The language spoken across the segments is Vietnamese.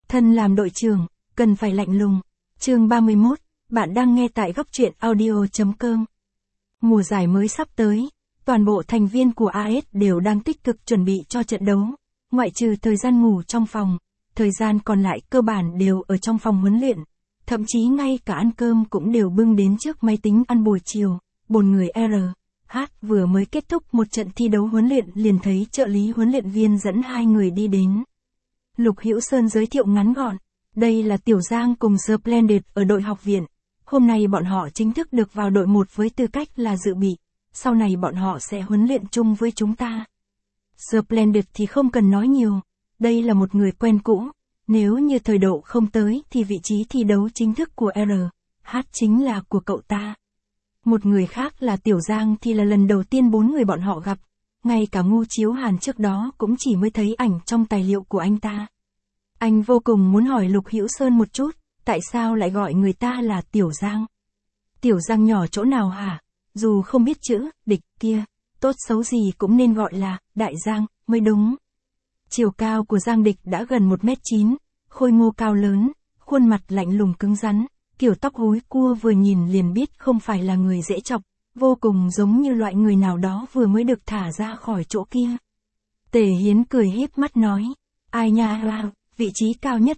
Thân làm đội trưởng, cần phải lạnh lùng. Chương 31, bạn đang nghe tại góc truyện audio.com. Mùa giải mới sắp tới, toàn bộ thành viên của AS đều đang tích cực chuẩn bị cho trận đấu. Ngoại trừ thời gian ngủ trong phòng, thời gian còn lại cơ bản đều ở trong phòng huấn luyện. Thậm chí ngay cả ăn cơm cũng đều bưng đến trước máy tính ăn buổi chiều. Bồn người RH vừa mới kết thúc một trận thi đấu huấn luyện liền thấy trợ lý huấn luyện viên dẫn hai người đi đến. Lục Hữu Sơn giới thiệu ngắn gọn, đây là Tiểu Giang cùng Splendid ở đội học viện. Hôm nay bọn họ chính thức được vào đội 1 với tư cách là dự bị, sau này bọn họ sẽ huấn luyện chung với chúng ta. Splendid thì không cần nói nhiều, đây là một người quen cũ, nếu như thời độ không tới thì vị trí thi đấu chính thức của RH chính là của cậu ta. Một người khác là Tiểu Giang thì là lần đầu tiên 4 người bọn họ gặp, ngay cả Ngu Chiếu Hàn trước đó cũng chỉ mới thấy ảnh trong tài liệu của anh ta. Anh vô cùng muốn hỏi Lục Hữu Sơn một chút, tại sao lại gọi người ta là Tiểu Giang? Tiểu Giang nhỏ chỗ nào hả? Dù không biết chữ, địch kia, tốt xấu gì cũng nên gọi là Đại Giang mới đúng. Chiều cao của Giang Địch đã gần 1m9, khôi ngô cao lớn, khuôn mặt lạnh lùng cứng rắn, kiểu tóc húi cua vừa nhìn liền biết không phải là người dễ chọc, vô cùng giống như loại người nào đó vừa mới được thả ra khỏi chỗ kia. Tề Hiến cười híp mắt nói, ai nha, vị trí cao nhất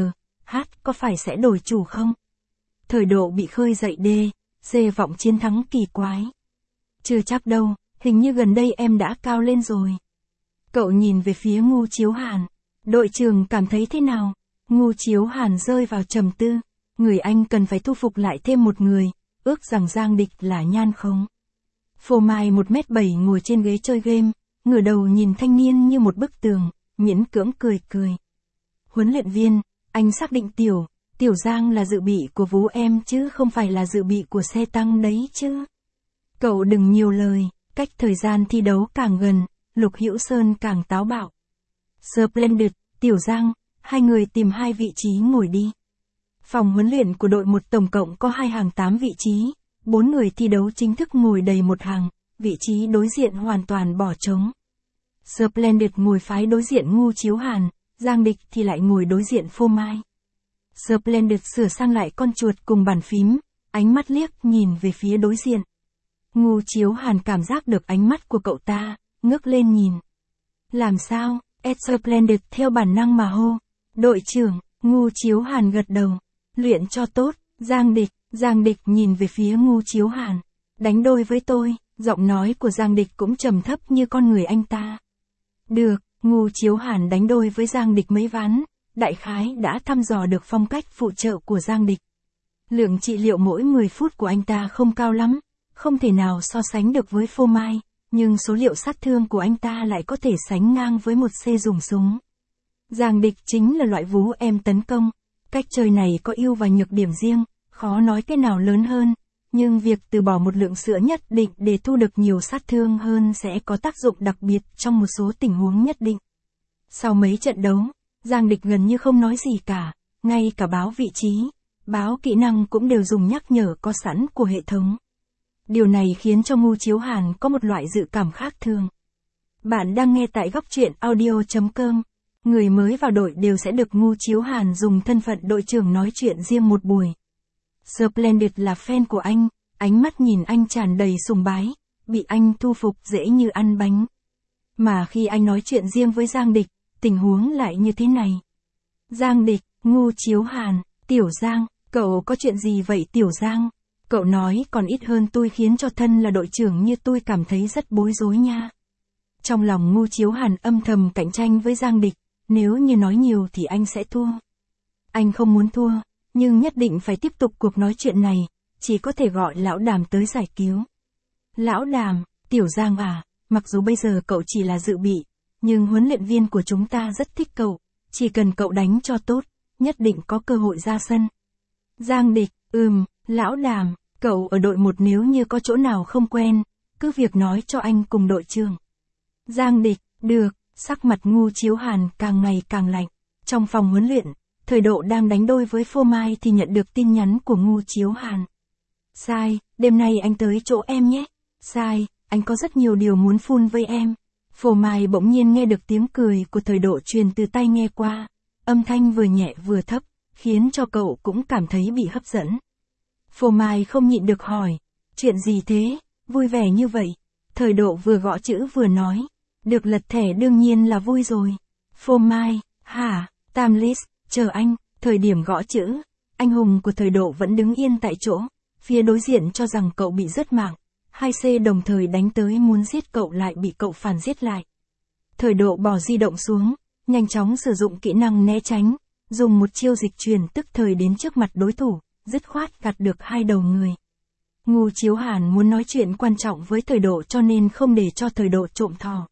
RH có phải sẽ đổi chủ không? Thời độ bị khơi dậy vọng chiến thắng kỳ quái. Chưa chắc đâu, hình như gần đây em đã cao lên rồi. Cậu nhìn về phía Ngu Chiếu Hàn, đội trưởng cảm thấy thế nào? Ngu Chiếu Hàn rơi vào trầm tư, người anh cần phải thu phục lại thêm một người, ước rằng Giang Địch là nhan không. Phô Mai 1m7 ngồi trên ghế chơi game, ngửa đầu nhìn thanh niên như một bức tường, miễn cưỡng cười. Huấn luyện viên, anh xác định Tiểu Giang là dự bị của Vũ em chứ không phải là dự bị của xe tăng đấy chứ. Cậu đừng nhiều lời, cách thời gian thi đấu càng gần, Lục Hữu Sơn càng táo bạo. Splendid, Tiểu Giang, hai người tìm hai vị trí ngồi đi. Phòng huấn luyện của đội 1 tổng cộng có 2 hàng 8 vị trí, 4 người thi đấu chính thức ngồi đầy một hàng, vị trí đối diện hoàn toàn bỏ trống. Splendid ngồi phái đối diện Ngu Chiếu Hàn, Giang Địch thì lại ngồi đối diện Phô Mai. Splendid sửa sang lại con chuột cùng bàn phím, ánh mắt liếc nhìn về phía đối diện. Ngu Chiếu Hàn cảm giác được ánh mắt của cậu ta, ngước lên nhìn. Làm sao? Splendid theo bản năng mà hô. Đội trưởng, Ngu Chiếu Hàn gật đầu. Luyện cho tốt, Giang Địch nhìn về phía Ngu Chiếu Hàn. Đánh đôi với tôi, giọng nói của Giang Địch cũng trầm thấp như con người anh ta. Được, Ngu Chiếu Hàn đánh đôi với Giang Địch mấy ván, đại khái đã thăm dò được phong cách phụ trợ của Giang Địch. Lượng trị liệu mỗi 10 phút của anh ta không cao lắm, không thể nào so sánh được với Phô Mai, nhưng số liệu sát thương của anh ta lại có thể sánh ngang với một C dùng súng. Giang Địch chính là loại Vũ em tấn công, cách chơi này có ưu và nhược điểm riêng, khó nói cái nào lớn hơn, nhưng việc từ bỏ một lượng sữa nhất định để thu được nhiều sát thương hơn sẽ có tác dụng đặc biệt trong một số tình huống nhất định. Sau mấy trận đấu, Giang Địch gần như không nói gì cả, ngay cả báo vị trí, báo kỹ năng cũng đều dùng nhắc nhở có sẵn của hệ thống. Điều này khiến cho Ngu Chiếu Hàn có một loại dự cảm khác thường. Bạn đang nghe tại góc truyện audio.com. Người mới vào đội đều sẽ được Ngu Chiếu Hàn dùng thân phận đội trưởng nói chuyện riêng một buổi. Splendid là fan của anh, ánh mắt nhìn anh tràn đầy sùng bái, bị anh thu phục dễ như ăn bánh. Mà khi anh nói chuyện riêng với Giang Địch, tình huống lại như thế này. Giang Địch, Ngu Chiếu Hàn, Tiểu Giang, cậu có chuyện gì vậy Tiểu Giang? Cậu nói còn ít hơn tôi khiến cho thân là đội trưởng như tôi cảm thấy rất bối rối nha. Trong lòng Ngu Chiếu Hàn âm thầm cạnh tranh với Giang Địch, nếu như nói nhiều thì anh sẽ thua. Anh không muốn thua, nhưng nhất định phải tiếp tục cuộc nói chuyện này, chỉ có thể gọi Lão Đàm tới giải cứu. Lão Đàm, Tiểu Giang à, mặc dù bây giờ cậu chỉ là dự bị, nhưng huấn luyện viên của chúng ta rất thích cậu, chỉ cần cậu đánh cho tốt, nhất định có cơ hội ra sân. Giang Địch, Lão Đàm, cậu ở đội 1 nếu như có chỗ nào không quen, cứ việc nói cho anh cùng đội trưởng. Giang Địch, được, sắc mặt Ngu Chiếu Hàn càng ngày càng lạnh. Trong phòng huấn luyện, Thời độ đang đánh đôi với Phô Mai thì nhận được tin nhắn của Ngu Chiếu Hàn. Sai, đêm nay anh tới chỗ em nhé. Sai, anh có rất nhiều điều muốn phun với em. Phô Mai bỗng nhiên nghe được tiếng cười của Thời độ truyền từ tai nghe qua. âm thanh vừa nhẹ vừa thấp, khiến cho cậu cũng cảm thấy bị hấp dẫn. Phô Mai không nhịn được hỏi, chuyện gì thế, vui vẻ như vậy. Thời Độ vừa gõ chữ vừa nói, được lật thẻ đương nhiên là vui rồi. Phô Mai, hả, Tamlis, chờ anh. Thời điểm gõ chữ, anh hùng của Thời Độ vẫn đứng yên tại chỗ, phía đối diện cho rằng cậu bị rớt mạng. 2C đồng thời đánh tới muốn giết cậu lại bị cậu phản giết lại. Thời Độ bỏ di động xuống, nhanh chóng sử dụng kỹ năng né tránh, dùng một chiêu dịch chuyển tức thời đến trước mặt đối thủ, dứt khoát gạt được hai đầu người. Ngô Chiếu Hàn muốn nói chuyện quan trọng với Thời Độ cho nên không để cho Thời Độ trộm thò.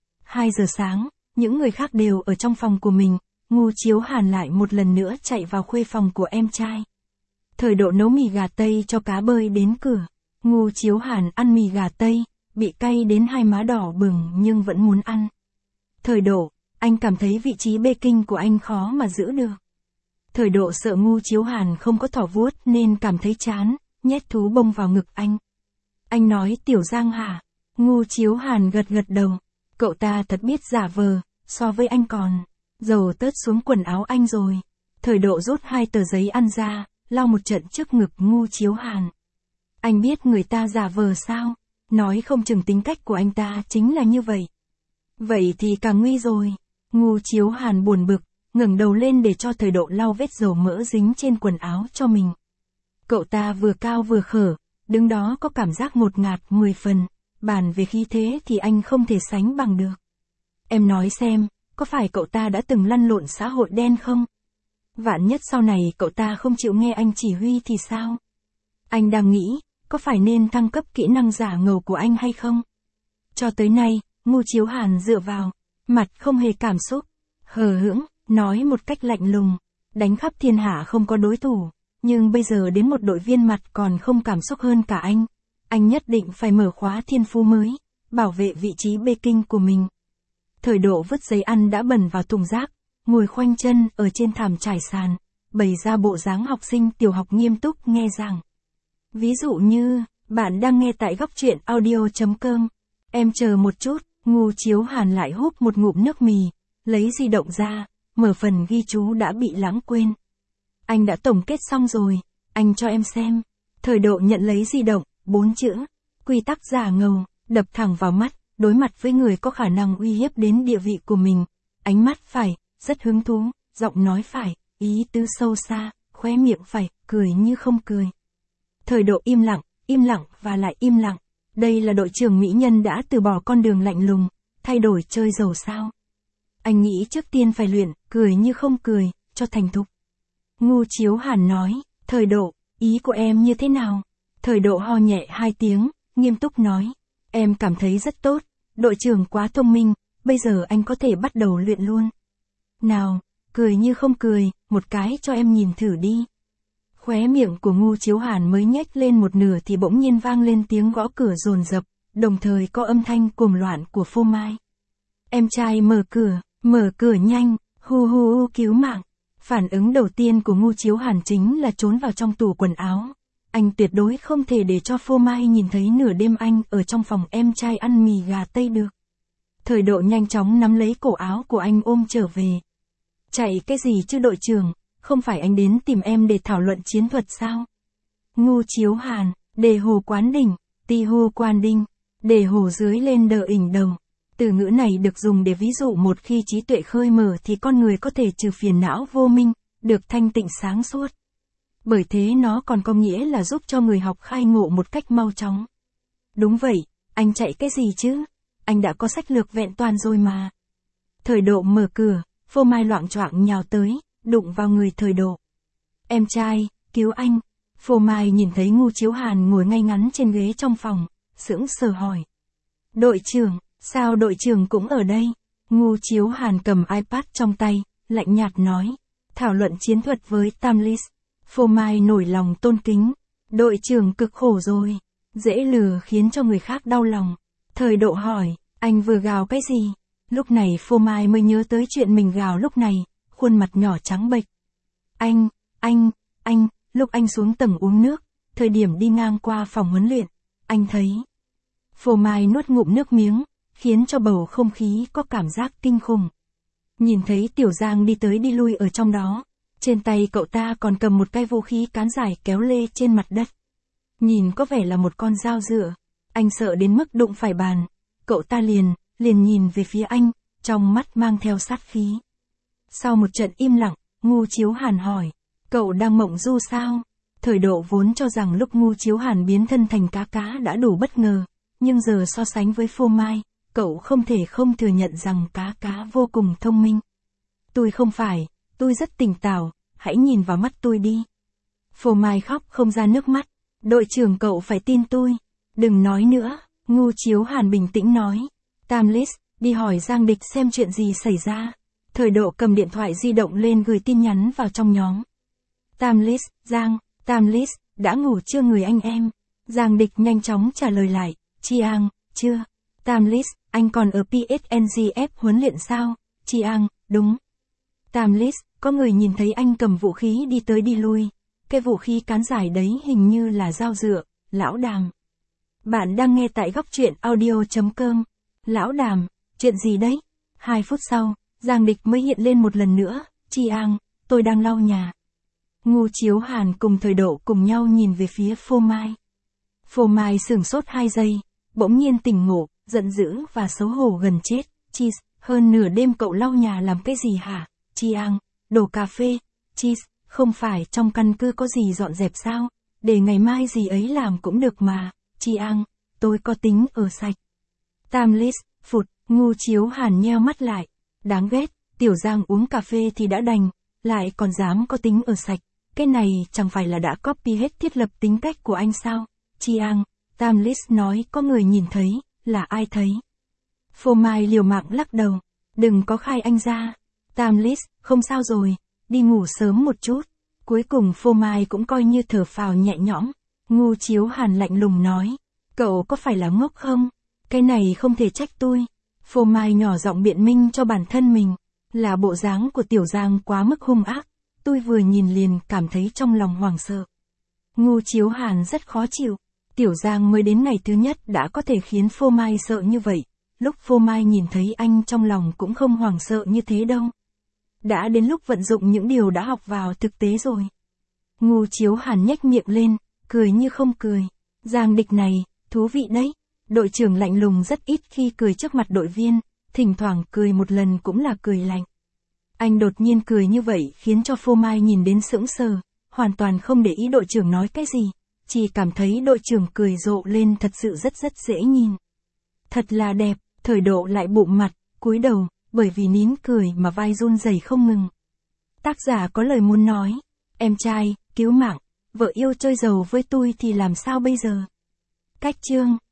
2 giờ sáng, những người khác đều ở trong phòng của mình, Ngô Chiếu Hàn lại một lần nữa chạy vào khuê phòng của em trai. Thời Độ nấu mì gà Tây cho cá bơi đến cửa. Ngô Chiếu Hàn ăn mì gà Tây, bị cay đến hai má đỏ bừng nhưng vẫn muốn ăn. Thời Độ, anh cảm thấy vị trí bê kinh của anh khó mà giữ được. Thời Độ sợ Ngô Chiếu Hàn không có thỏ vuốt nên cảm thấy chán, nhét thú bông vào ngực anh. Anh nói Tiểu Giang hả? Ngô Chiếu Hàn gật gật đầu. Cậu ta thật biết giả vờ, so với anh còn dầu tớt xuống quần áo anh rồi. Thời Độ rút 2 tờ giấy ăn ra, lau một trận trước ngực Ngô Chiếu Hàn. Anh biết người ta giả vờ sao? Nói không chừng tính cách của anh ta chính là như vậy. Vậy thì càng nguy rồi. Ngô Chiếu Hàn buồn bực, ngẩng đầu lên để cho Thời Độ lau vết dầu mỡ dính trên quần áo cho mình. Cậu ta vừa cao vừa khở, đứng đó có cảm giác ngột ngạt 10 phần, bàn về khí thế thì anh không thể sánh bằng được. Em nói xem, có phải cậu ta đã từng lăn lộn xã hội đen không? Vạn nhất sau này cậu ta không chịu nghe anh chỉ huy thì sao? Anh đang nghĩ, có phải nên thăng cấp kỹ năng giả ngầu của anh hay không? Cho tới nay, Ngô Chiếu Hàn dựa vào, mặt không hề cảm xúc, hờ hững, nói một cách lạnh lùng, đánh khắp thiên hạ không có đối thủ, nhưng bây giờ đến một đội viên mặt còn không cảm xúc hơn cả anh nhất định phải mở khóa thiên phú mới, bảo vệ vị trí bê kinh của mình. Thời Độ vứt giấy ăn đã bẩn vào thùng rác, ngồi khoanh chân ở trên thảm trải sàn, bày ra bộ dáng học sinh tiểu học nghiêm túc nghe giảng. Ví dụ như, bạn đang nghe tại góc truyện audio.com. Em chờ một chút, Ngô Chiếu Hàn lại húp một ngụm nước mì, lấy di động ra, mở phần ghi chú đã bị lãng quên. Anh đã tổng kết xong rồi, anh cho em xem. Thời Độ nhận lấy di động, 4 chữ, quy tắc giả ngầu, đập thẳng vào mắt, đối mặt với người có khả năng uy hiếp đến địa vị của mình. Ánh mắt phải, rất hứng thú, giọng nói phải, ý tứ sâu xa, khóe miệng phải, cười như không cười. Thời Độ im lặng và lại im lặng. Đây là đội trưởng mỹ nhân đã từ bỏ con đường lạnh lùng, thay đổi chơi giàu sao. Anh nghĩ trước tiên phải luyện, cười như không cười, cho thành thục. Ngô Chiếu Hàn nói, Thời Độ, ý của em như thế nào? Thời Độ ho nhẹ 2 tiếng, nghiêm túc nói, em cảm thấy rất tốt, đội trưởng quá thông minh, bây giờ anh có thể bắt đầu luyện luôn. Nào, cười như không cười, một cái cho em nhìn thử đi. Khóe miệng của Ngô Chiếu Hàn mới nhếch lên một nửa thì bỗng nhiên vang lên tiếng gõ cửa dồn dập, đồng thời có âm thanh cuồng loạn của Phô Mai. Em trai mở cửa nhanh, hu hu cứu mạng. Phản ứng đầu tiên của Ngô Chiếu Hàn chính là trốn vào trong tủ quần áo. Anh tuyệt đối không thể để cho Phô Mai nhìn thấy nửa đêm anh ở trong phòng em trai ăn mì gà Tây được. Thời Độ nhanh chóng nắm lấy cổ áo của anh ôm trở về. Chạy cái gì chứ đội trưởng, không phải anh đến tìm em để thảo luận chiến thuật sao? Ngô Chiếu Hàn, đề hồ quán đỉnh, ti hô quan đinh, đề hồ dưới lên đờ ỉnh đầu. Từ ngữ này được dùng để ví dụ một khi trí tuệ khơi mở thì con người có thể trừ phiền não vô minh, được thanh tịnh sáng suốt. Bởi thế nó còn có nghĩa là giúp cho người học khai ngộ một cách mau chóng. Đúng vậy, anh chạy cái gì chứ? Anh đã có sách lược vẹn toàn rồi mà. Thời Độ mở cửa, Phô Mai loạng choạng nhào tới, đụng vào người Thời Độ. Em trai, cứu anh. Phô Mai nhìn thấy Ngô Chiếu Hàn ngồi ngay ngắn trên ghế trong phòng, sững sờ hỏi. Đội trưởng, sao đội trưởng cũng ở đây? Ngô Chiếu Hàn cầm iPad trong tay, lạnh nhạt nói. Thảo luận chiến thuật với Tamlis. Phô Mai nổi lòng tôn kính. Đội trưởng cực khổ rồi. Dễ lừa khiến cho người khác đau lòng. Thời Độ hỏi, anh vừa gào cái gì? Lúc này Phô Mai mới nhớ tới chuyện mình gào lúc này, khuôn mặt nhỏ trắng bệch. Anh, lúc anh xuống tầng uống nước, thời điểm đi ngang qua phòng huấn luyện, anh thấy. Phô Mai nuốt ngụm nước miếng, khiến cho bầu không khí có cảm giác kinh khủng. Nhìn thấy Tiểu Giang đi tới đi lui ở trong đó. Trên tay cậu ta còn cầm một cái vũ khí cán dài kéo lê trên mặt đất. Nhìn có vẻ là một con dao dựa. Anh sợ đến mức đụng phải bàn. Cậu ta liền nhìn về phía anh, trong mắt mang theo sát khí. Sau một trận im lặng, Ngu Chiếu Hàn hỏi, cậu đang mộng du sao? Thời Độ vốn cho rằng lúc Ngu Chiếu Hàn biến thân thành cá đã đủ bất ngờ, nhưng giờ so sánh với Phô Mai, cậu không thể không thừa nhận rằng cá vô cùng thông minh. Tôi không phải, tôi rất tỉnh táo, hãy nhìn vào mắt tôi đi. Phô Mai khóc không ra nước mắt, đội trưởng cậu phải tin tôi. Đừng nói nữa, Ngu Chiếu Hàn bình tĩnh nói. Tam List, đi hỏi Giang Địch xem chuyện gì xảy ra. Thời Độ cầm điện thoại di động lên gửi tin nhắn vào trong nhóm. Tam List, Tam List, đã ngủ chưa người anh em? Giang Địch nhanh chóng trả lời lại, Chiang, chưa. Tam List, anh còn ở PSNGF huấn luyện sao? Chiang, đúng. Tam List, có người nhìn thấy anh cầm vũ khí đi tới đi lui. Cái vũ khí cán dài đấy hình như là dao dựa, Lão Đàm. Bạn đang nghe tại góc truyện audio.com. Lão Đàm, chuyện gì đấy? 2 phút sau, Giang Địch mới hiện lên một lần nữa, Chiang, tôi đang lau nhà. Ngu Chiếu Hàn cùng Thời Độ cùng nhau nhìn về phía Phô Mai. Phô Mai sửng sốt 2 giây, bỗng nhiên tỉnh ngộ, giận dữ và xấu hổ gần chết. Cheese, hơn nửa đêm cậu lau nhà làm cái gì hả? Chiang, đổ cà phê. Cheese, không phải trong căn cứ có gì dọn dẹp sao? Để ngày mai gì ấy làm cũng được mà. Chiang, tôi có tính ở sạch. Tam List, phụt, Ngu Chiếu Hàn nheo mắt lại. Đáng ghét, Tiểu Giang uống cà phê thì đã đành, lại còn dám có tính ở sạch. Cái này chẳng phải là đã copy hết thiết lập tính cách của anh sao? Chiang, Tam List nói có người nhìn thấy, là ai thấy? Phô Mai liều mạng lắc đầu, đừng có khai anh ra. Tam List, không sao rồi, đi ngủ sớm một chút. Cuối cùng Phô Mai cũng coi như thở phào nhẹ nhõm. Ngu Chiếu Hàn lạnh lùng nói, cậu có phải là ngốc không? Cái này không thể trách tôi. Phô Mai nhỏ giọng biện minh cho bản thân mình, là bộ dáng của Tiểu Giang quá mức hung ác. Tôi vừa nhìn liền cảm thấy trong lòng hoảng sợ. Ngu Chiếu Hàn rất khó chịu. Tiểu Giang mới đến ngày thứ nhất đã có thể khiến Phô Mai sợ như vậy. Lúc Phô Mai nhìn thấy anh trong lòng cũng không hoảng sợ như thế đâu. Đã đến lúc vận dụng những điều đã học vào thực tế rồi. Ngu Chiếu Hàn nhếch miệng lên, cười như không cười. Giang Địch này, thú vị đấy. Đội trưởng lạnh lùng rất ít khi cười trước mặt đội viên, thỉnh thoảng cười một lần cũng là cười lạnh. Anh đột nhiên cười như vậy khiến cho Phô Mai nhìn đến sững sờ, hoàn toàn không để ý đội trưởng nói cái gì, chỉ cảm thấy đội trưởng cười rộ lên thật sự rất dễ nhìn. Thật là đẹp, Thời Độ lại bụm mặt, cúi đầu, bởi vì nín cười mà vai run rẩy không ngừng. Tác giả có lời muốn nói, em trai, cứu mạng, vợ yêu chơi giàu với tôi thì làm sao bây giờ? Cách chương